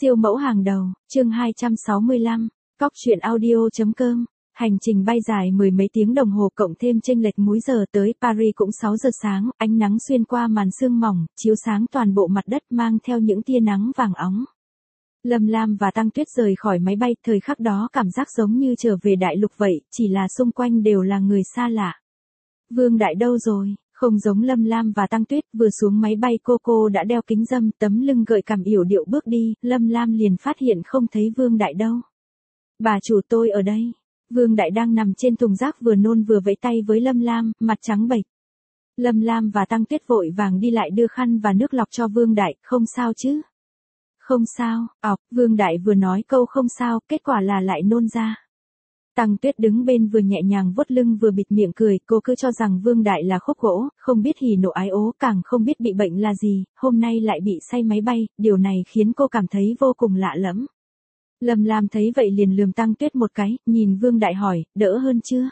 Siêu mẫu hàng đầu, chương 265, cóc truyện audio.com. Hành trình bay dài mười mấy tiếng đồng hồ cộng thêm chênh lệch múi giờ tới Paris cũng 6 giờ sáng, ánh nắng xuyên qua màn sương mỏng, chiếu sáng toàn bộ mặt đất mang theo những tia nắng vàng óng. Lâm Lam và Tăng Tuyết rời khỏi máy bay, thời khắc đó cảm giác giống như trở về đại lục vậy, chỉ là xung quanh đều là người xa lạ. Vương Đại đâu rồi? Không giống Lâm Lam và Tăng Tuyết, vừa xuống máy bay cô đã đeo kính râm, tấm lưng gợi cảm yểu điệu bước đi, Lâm Lam liền phát hiện không thấy Vương Đại đâu. Bà chủ tôi ở đây. Vương Đại đang nằm trên thùng rác vừa nôn vừa vẫy tay với Lâm Lam, mặt trắng bệch. Lâm Lam và Tăng Tuyết vội vàng đi lại đưa khăn và nước lọc cho Vương Đại, không sao chứ? Không sao, Vương Đại vừa nói câu không sao, kết quả là lại nôn ra. Tăng Tuyết đứng bên vừa nhẹ nhàng vuốt lưng vừa bịt miệng cười, cô cứ cho rằng Vương Đại là khúc gỗ, không biết hỉ nộ ái ố, càng không biết bị bệnh là gì, hôm nay lại bị say máy bay, điều này khiến cô cảm thấy vô cùng lạ lẫm. Lâm Lam thấy vậy liền lườm Tăng Tuyết một cái, nhìn Vương Đại hỏi, đỡ hơn chưa?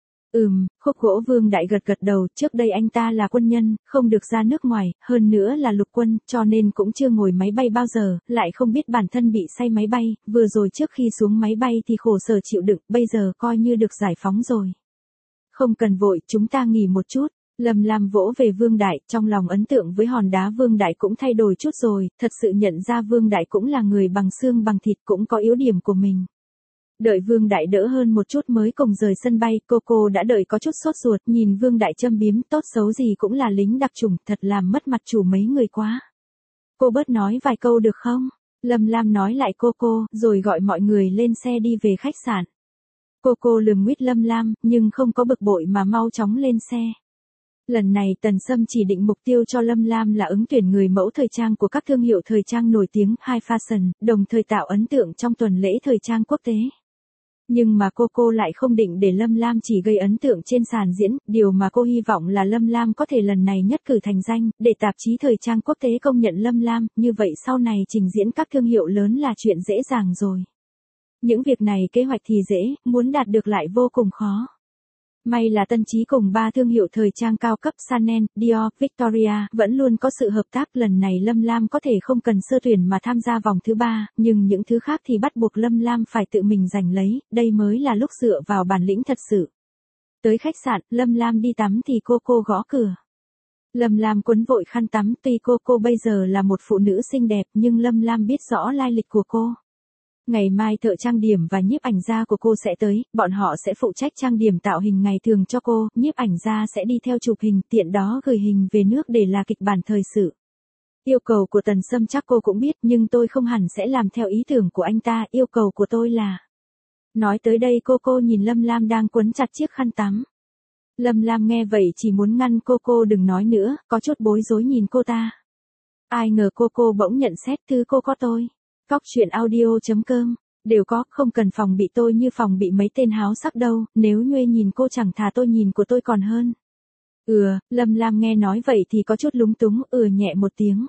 Khúc gỗ. Vương Đại gật gật đầu, trước đây anh ta là quân nhân, không được ra nước ngoài, hơn nữa là lục quân, cho nên cũng chưa ngồi máy bay bao giờ, lại không biết bản thân bị say máy bay, vừa rồi trước khi xuống máy bay thì khổ sở chịu đựng, bây giờ coi như được giải phóng rồi. Không cần vội, chúng ta nghỉ một chút. Lâm Lam vỗ về Vương Đại, trong lòng ấn tượng với hòn đá Vương Đại cũng thay đổi chút rồi, thật sự nhận ra Vương Đại cũng là người bằng xương bằng thịt, cũng có yếu điểm của mình. Đợi Vương Đại đỡ hơn một chút mới cùng rời sân bay, cô đã đợi có chút sốt ruột, nhìn Vương Đại châm biếm, tốt xấu gì cũng là lính đặc chủng, thật làm mất mặt chủ mấy người quá. Cô bớt nói vài câu được không? Lâm Lam nói lại cô, rồi gọi mọi người lên xe đi về khách sạn. Cô lườm nguyết Lâm Lam, nhưng không có bực bội mà mau chóng lên xe. Lần này Tần Sâm chỉ định mục tiêu cho Lâm Lam là ứng tuyển người mẫu thời trang của các thương hiệu thời trang nổi tiếng, high fashion, đồng thời tạo ấn tượng trong tuần lễ thời trang quốc tế. Nhưng mà cô lại không định để Lâm Lam chỉ gây ấn tượng trên sàn diễn, điều mà cô hy vọng là Lâm Lam có thể lần này nhất cử thành danh, để tạp chí thời trang quốc tế công nhận Lâm Lam, như vậy sau này trình diễn các thương hiệu lớn là chuyện dễ dàng rồi. Những việc này kế hoạch thì dễ, muốn đạt được lại vô cùng khó. May là Tân Chí cùng 3 thương hiệu thời trang cao cấp Chanel, Dior, Victoria vẫn luôn có sự hợp tác, lần này Lâm Lam có thể không cần sơ tuyển mà tham gia vòng thứ 3, nhưng những thứ khác thì bắt buộc Lâm Lam phải tự mình giành lấy, đây mới là lúc dựa vào bản lĩnh thật sự. Tới khách sạn, Lâm Lam đi tắm thì cô gõ cửa. Lâm Lam quấn vội khăn tắm, tuy cô bây giờ là một phụ nữ xinh đẹp nhưng Lâm Lam biết rõ lai lịch của cô. Ngày mai thợ trang điểm và nhiếp ảnh gia của cô sẽ tới, bọn họ sẽ phụ trách trang điểm tạo hình ngày thường cho cô, nhiếp ảnh gia sẽ đi theo chụp hình, tiện đó gửi hình về nước để là kịch bản thời sự. Yêu cầu của Tần Sâm chắc cô cũng biết, nhưng tôi không hẳn sẽ làm theo ý tưởng của anh ta, yêu cầu của tôi là... Nói tới đây cô nhìn Lâm Lam đang quấn chặt chiếc khăn tắm. Lâm Lam nghe vậy chỉ muốn ngăn cô đừng nói nữa, có chút bối rối nhìn cô ta. Ai ngờ cô bỗng nhận xét thứ cô có tôi. Cóc truyện audio.com, đều có, không cần phòng bị tôi như phòng bị mấy tên háo sắc đâu, nếu Nhuê nhìn cô chẳng thà tôi nhìn của tôi còn hơn. Lâm Lam nghe nói vậy thì có chút lúng túng, nhẹ một tiếng.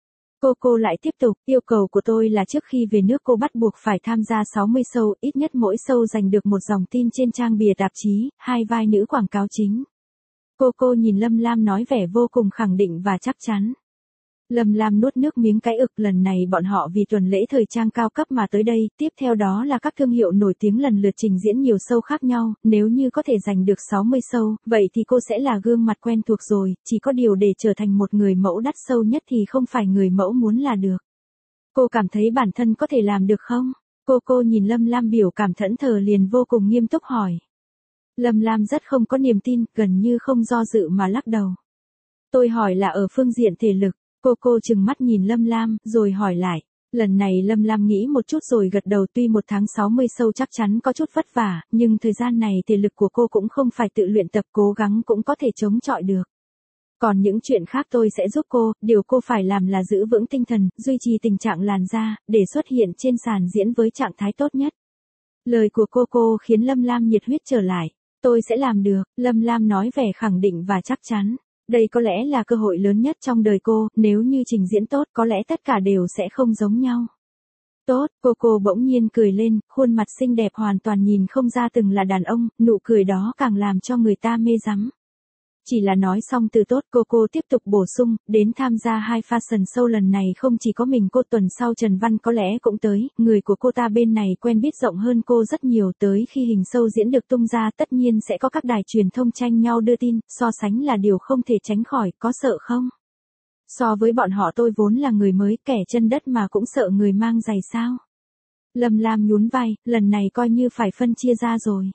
Cô lại tiếp tục, yêu cầu của tôi là trước khi về nước cô bắt buộc phải tham gia 60 show, ít nhất mỗi show giành được một dòng tin trên trang bìa tạp chí, 2 vai nữ quảng cáo chính. Cô nhìn Lâm Lam nói vẻ vô cùng khẳng định và chắc chắn. Lâm Lam nuốt nước miếng cái ực, lần này bọn họ vì tuần lễ thời trang cao cấp mà tới đây, tiếp theo đó là các thương hiệu nổi tiếng lần lượt trình diễn nhiều show khác nhau, nếu như có thể giành được 60 show, vậy thì cô sẽ là gương mặt quen thuộc rồi, chỉ có điều để trở thành một người mẫu đắt show nhất thì không phải người mẫu muốn là được. Cô cảm thấy bản thân có thể làm được không? Cô nhìn Lâm Lam biểu cảm thẫn thờ liền vô cùng nghiêm túc hỏi. Lâm Lam rất không có niềm tin, gần như không do dự mà lắc đầu. Tôi hỏi là ở phương diện thể lực. Cô trừng mắt nhìn Lâm Lam, rồi hỏi lại. Lần này Lâm Lam nghĩ một chút rồi gật đầu, tuy 1 tháng 60 show chắc chắn có chút vất vả, nhưng thời gian này thể lực của cô cũng không phải tự luyện tập, cố gắng cũng có thể chống chọi được. Còn những chuyện khác tôi sẽ giúp cô, điều cô phải làm là giữ vững tinh thần, duy trì tình trạng làn da, để xuất hiện trên sàn diễn với trạng thái tốt nhất. Lời của cô khiến Lâm Lam nhiệt huyết trở lại. Tôi sẽ làm được, Lâm Lam nói vẻ khẳng định và chắc chắn. Đây có lẽ là cơ hội lớn nhất trong đời cô, nếu như trình diễn tốt có lẽ tất cả đều sẽ không giống nhau. Tốt, cô bỗng nhiên cười lên, khuôn mặt xinh đẹp hoàn toàn nhìn không ra từng là đàn ông, nụ cười đó càng làm cho người ta mê đắm. Chỉ là nói xong từ tốt cô tiếp tục bổ sung, đến tham gia hai fashion show lần này không chỉ có mình cô, tuần sau Trần Văn có lẽ cũng tới, người của cô ta bên này quen biết rộng hơn cô rất nhiều, tới khi hình show diễn được tung ra tất nhiên sẽ có các đài truyền thông tranh nhau đưa tin, so sánh là điều không thể tránh khỏi, có sợ không? So với bọn họ tôi vốn là người mới, kẻ chân đất mà cũng sợ người mang giày sao? Lâm Lam nhún vai, lần này coi như phải phân chia ra rồi.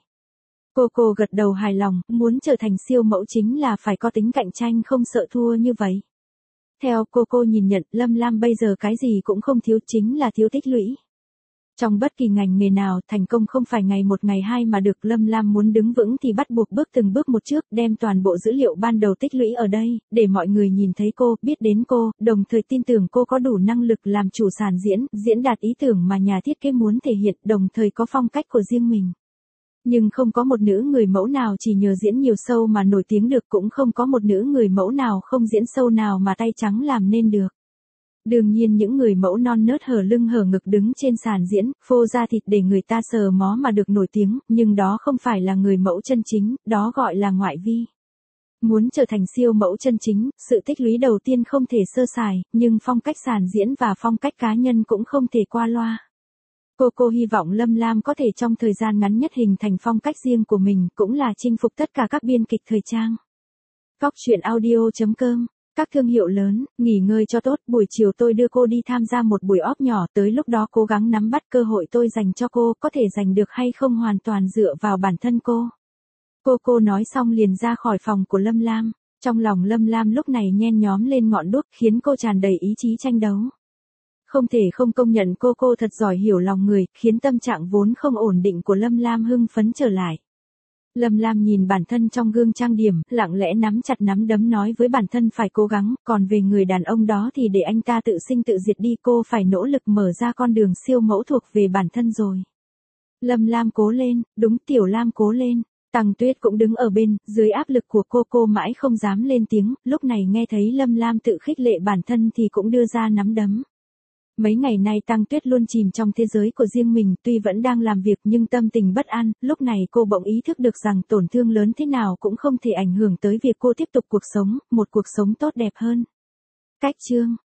Cô gật đầu hài lòng, muốn trở thành siêu mẫu chính là phải có tính cạnh tranh không sợ thua như vậy. Theo cô nhìn nhận, Lâm Lam bây giờ cái gì cũng không thiếu, chính là thiếu tích lũy. Trong bất kỳ ngành nghề nào, thành công không phải ngày một ngày hai mà được. Lâm Lam muốn đứng vững thì bắt buộc bước từng bước một trước, đem toàn bộ dữ liệu ban đầu tích lũy ở đây, để mọi người nhìn thấy cô, biết đến cô, đồng thời tin tưởng cô có đủ năng lực làm chủ sàn diễn đạt ý tưởng mà nhà thiết kế muốn thể hiện, đồng thời có phong cách của riêng mình. Nhưng không có một nữ người mẫu nào chỉ nhờ diễn nhiều show mà nổi tiếng được, cũng không có một nữ người mẫu nào không diễn show nào mà tay trắng làm nên được. Đương nhiên những người mẫu non nớt hở lưng hở ngực đứng trên sàn diễn, phô ra thịt để người ta sờ mó mà được nổi tiếng, nhưng đó không phải là người mẫu chân chính, đó gọi là ngoại vi. Muốn trở thành siêu mẫu chân chính, sự tích lũy đầu tiên không thể sơ sài, nhưng phong cách sàn diễn và phong cách cá nhân cũng không thể qua loa. Cô hy vọng Lâm Lam có thể trong thời gian ngắn nhất hình thành phong cách riêng của mình, cũng là chinh phục tất cả các biên kịch thời trang. Cóc truyện audio.com. Các thương hiệu lớn, nghỉ ngơi cho tốt, buổi chiều tôi đưa cô đi tham gia một buổi off nhỏ, tới lúc đó cố gắng nắm bắt cơ hội tôi dành cho cô, có thể giành được hay không hoàn toàn dựa vào bản thân cô. Cô nói xong liền ra khỏi phòng của Lâm Lam. Trong lòng Lâm Lam lúc này nhen nhóm lên ngọn đuốc, khiến cô tràn đầy ý chí tranh đấu. Không thể không công nhận cô thật giỏi hiểu lòng người, khiến tâm trạng vốn không ổn định của Lâm Lam hưng phấn trở lại. Lâm Lam nhìn bản thân trong gương trang điểm, lặng lẽ nắm chặt nắm đấm nói với bản thân phải cố gắng, còn về người đàn ông đó thì để anh ta tự sinh tự diệt đi, cô phải nỗ lực mở ra con đường siêu mẫu thuộc về bản thân rồi. Lâm Lam cố lên, đúng, Tiểu Lam cố lên. Tăng Tuyết cũng đứng ở bên, dưới áp lực của cô mãi không dám lên tiếng, lúc này nghe thấy Lâm Lam tự khích lệ bản thân thì cũng đưa ra nắm đấm. Mấy ngày nay Tăng Tuyết luôn chìm trong thế giới của riêng mình, tuy vẫn đang làm việc nhưng tâm tình bất an, lúc này cô bỗng ý thức được rằng tổn thương lớn thế nào cũng không thể ảnh hưởng tới việc cô tiếp tục cuộc sống, một cuộc sống tốt đẹp hơn. Cách chương